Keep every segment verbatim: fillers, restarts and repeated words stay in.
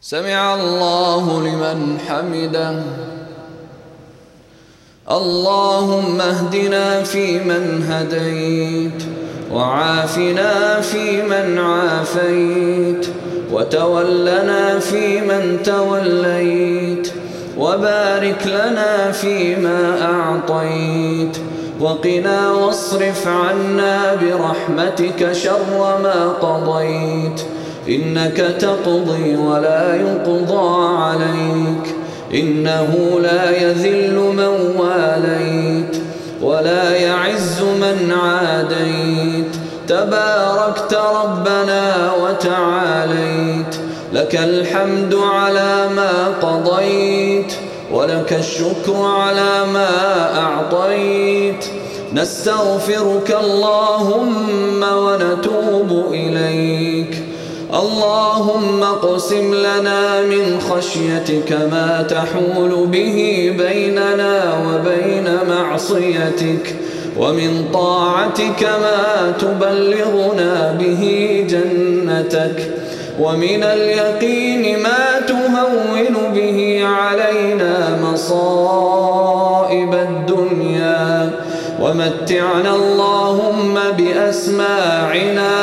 سمع الله لمن حمده. اللهم اهدنا فيمن هديت، وعافنا فيمن عافيت، وتولنا فيمن توليت، وبارك لنا فيما أعطيت، وقنا واصرف عنا برحمتك شر ما قضيت، إنك تقضي ولا يقضى عليك، إنه لا يذل من واليت ولا يعز من عاديت، تباركت ربنا وتعاليت، لك الحمد على ما قضيت، ولك الشكر على ما أعطيت. نستغفرك اللهم ونتوب إليك. اللهم اقسم لنا من خشيتك ما تحول به بيننا وبين معصيتك، ومن طاعتك ما تبلغنا به جنتك، ومن اليقين ما تهون به علينا مصائب الدنيا، ومتعنا اللهم بأسماعنا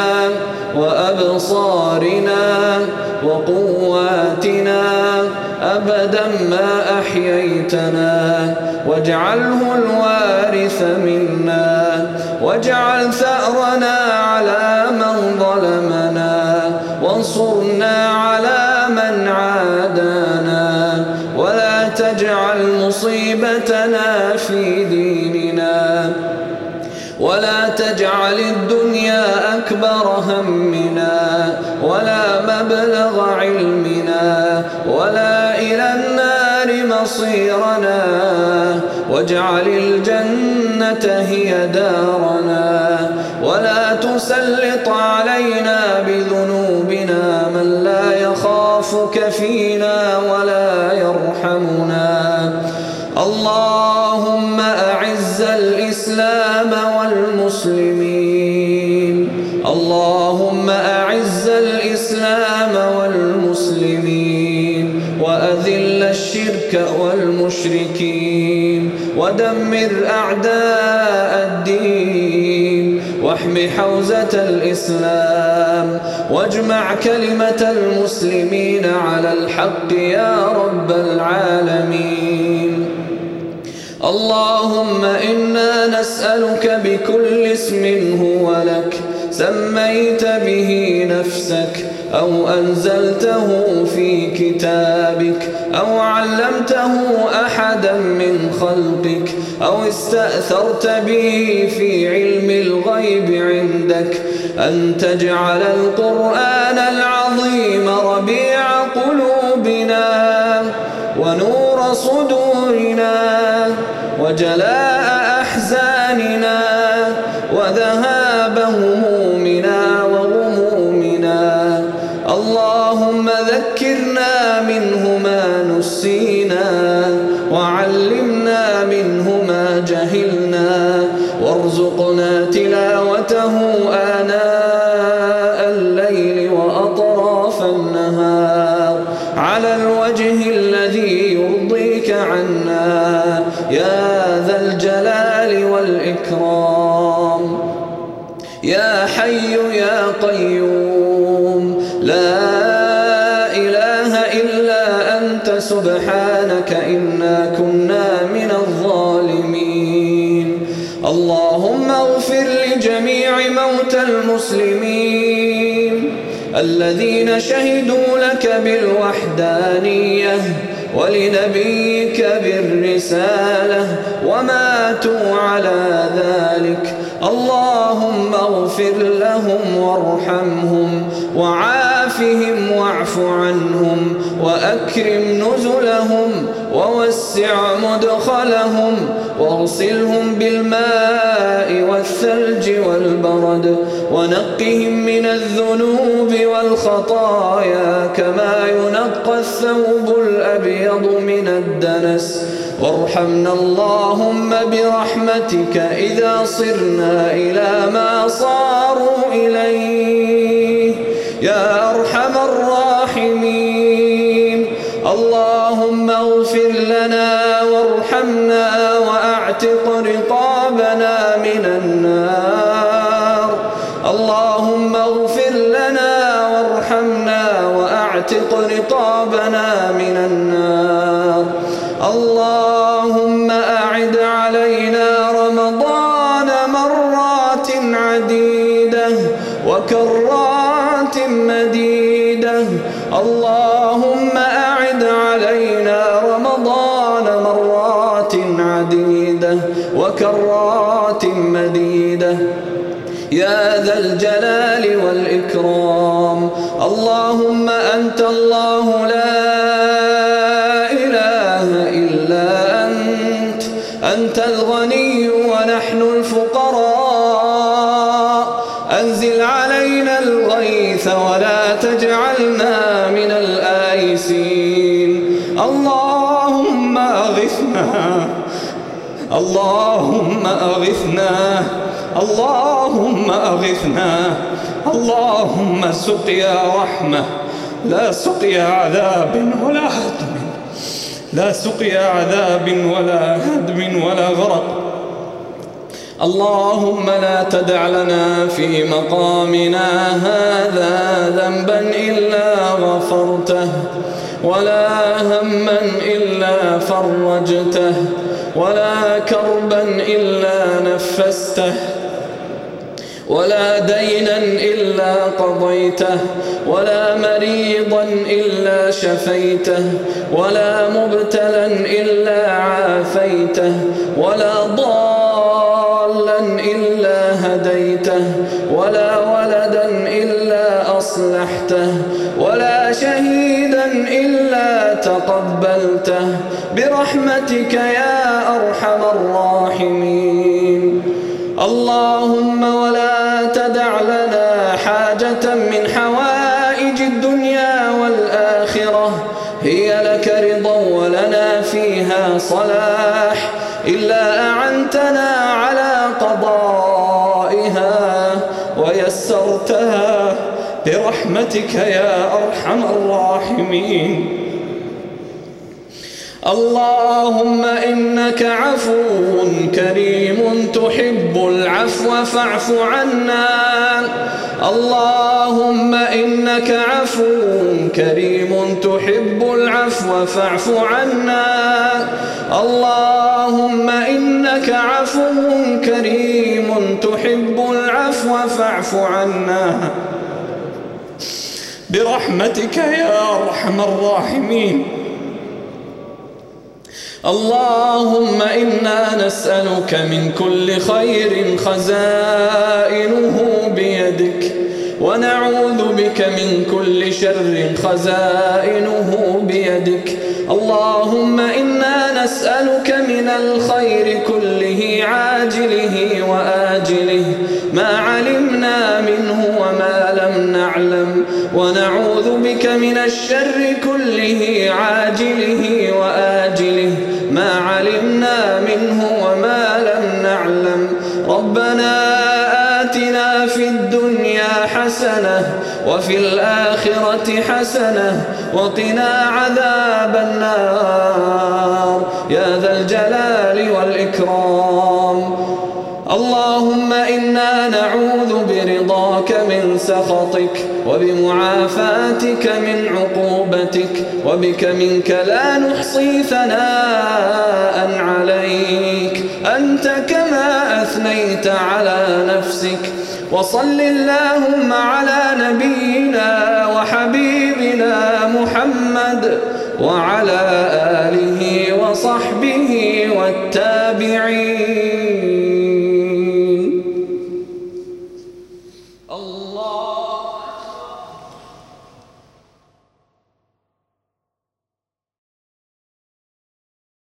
وأبصارنا وقواتنا أبدا ما أحييتنا، واجعله الوارث منا، واجعل ثأرنا على من ظلمنا، وانصرنا على من عادانا، ولا تجعل مصيبتنا في ديننا، ولا تجعل الدنيا أكبر همنا، ولا مبلغ علمنا، ولا إلى النار مصيرنا، واجعل الجنة هي دارنا، ولا تسلط علينا بذنوبنا من لا يخافك فينا ولا يرحمنا. اللهم أعز الإسلام والمسلمين، اللهم أعز الإسلام والمسلمين، وأذل الشرك والمشركين، ودمر أعداء الدين، واحم حوزة الإسلام، واجمع كلمة المسلمين على الحق يا رب العالمين. اللهم إنا نسألك بكل اسم هو لك سميت به نفسك، أو أنزلته في كتابك، أو علمته أحدا من خلقك، أو استأثرت به في علم الغيب عندك، أن تجعل القرآن العظيم ربيع قلوبنا، ونور صدورنا، وجلاء أحزاننا، وذهاب همومنا وغمومنا. اللهم ذكرنا منه ما نسينا، وعلمنا منه ما جهلنا، وارزقنا تلاوته آناء الليل وأطراف النهار على الوجه الذي يرضيك عنا يا ذا الجلال والإكرام. يا حي يا قيوم، لا إله إلا أنت سبحانك إنا كنا من الظالمين. اللهم اغفر لجميع موتى المسلمين الذين شهدوا لك بالوحدانية ولنبيك بالرسالة وماتوا على ذلك. اللهم اغفر لهم وارحمهم وعافهم واعف عنهم وأكرم نزلهم ووسع مدخلهم واغسلهم بالماء والثلج والبرد ونقهم من الذنوب والخطايا كما ينقى الثوب الأبيض من الدنس. وارحمنا اللهم برحمتك إذا صرنا إلى ما صاروا إليه يا أرحم الراحمين. اللهم اغفر لنا وارحمنا وأعتق رقابنا من النار. اللهم اغفر لنا وارحمنا وأعتق رقابنا من النار. اللهم أعد علينا رمضان مرات عديدة وكرات مديدة. اللهم أعد علينا رمضان مرات عديدة وكرات مديدة يا ذا الجلال والإكرام. اللهم أنت الله لا إله إلا أنت، أنت الغني ونحن الفقراء. أنزل علينا الغيث ولا تجعلنا من الآيسين. اللهم أغثنا، اللهم أغثنا، اللهم أغثنا. اللهم سقيا رحمة لا سقيا عذاب ولا هدم، لا سقيا عذاب ولا هدم ولا غرق. اللهم لا تدع لنا في مقامنا هذا ذنبا إلا غفرته، ولا هما إلا فرجته، ولا كربا إلا نفسته، ولا دينا إلا قضيته، ولا مريضا إلا شفيته، ولا مبتلا إلا عافيته، ولا ضالا إلا هديته، ولا ولدا إلا أصلحته، ولا شهيدا إلا تقبلته برحمتك يا أرحم الراحمين. اللهم ولا تدع لنا حاجة من حوائج الدنيا والآخرة هي لك رضا ولنا فيها صلاح إلا أعنتنا على قضائها ويسرتها برحمتك يا أرحم الراحمين. اللهم إنك عفو كريم تحب العفو فاعف عنا. اللهم إنك عفو كريم تحب العفو فاعف عنا. اللهم إنك عفو كريم تحب العفو فاعف عنا برحمتك يا أرحم الراحمين. اللهم إنا نسألك من كل خير خزائنه بيدك، ونعوذ بك من كل شر خزائنه بيدك. اللهم إنا نسألك من الخير كله عاجله وآجله ما علمنا منه وما لم نعلم، ونعوذ بك من الشر كله عاجله وآجله ما علمنا منه وما لم نعلم. ربنا آتنا في الدنيا حسنة وفي الآخرة حسنة وقنا عذاب النار يا ذا الجلال والإكرام. اللهم إنا نعوذ برضاك من سخطك وبمعافاتك من عقوبتك، وبك منك لا نحصي ثناء عليك أنت كما أثنيت على نفسك. وصل اللهم على نبينا وحبيبنا محمد وعلى آله وصحبه والتابعين. الله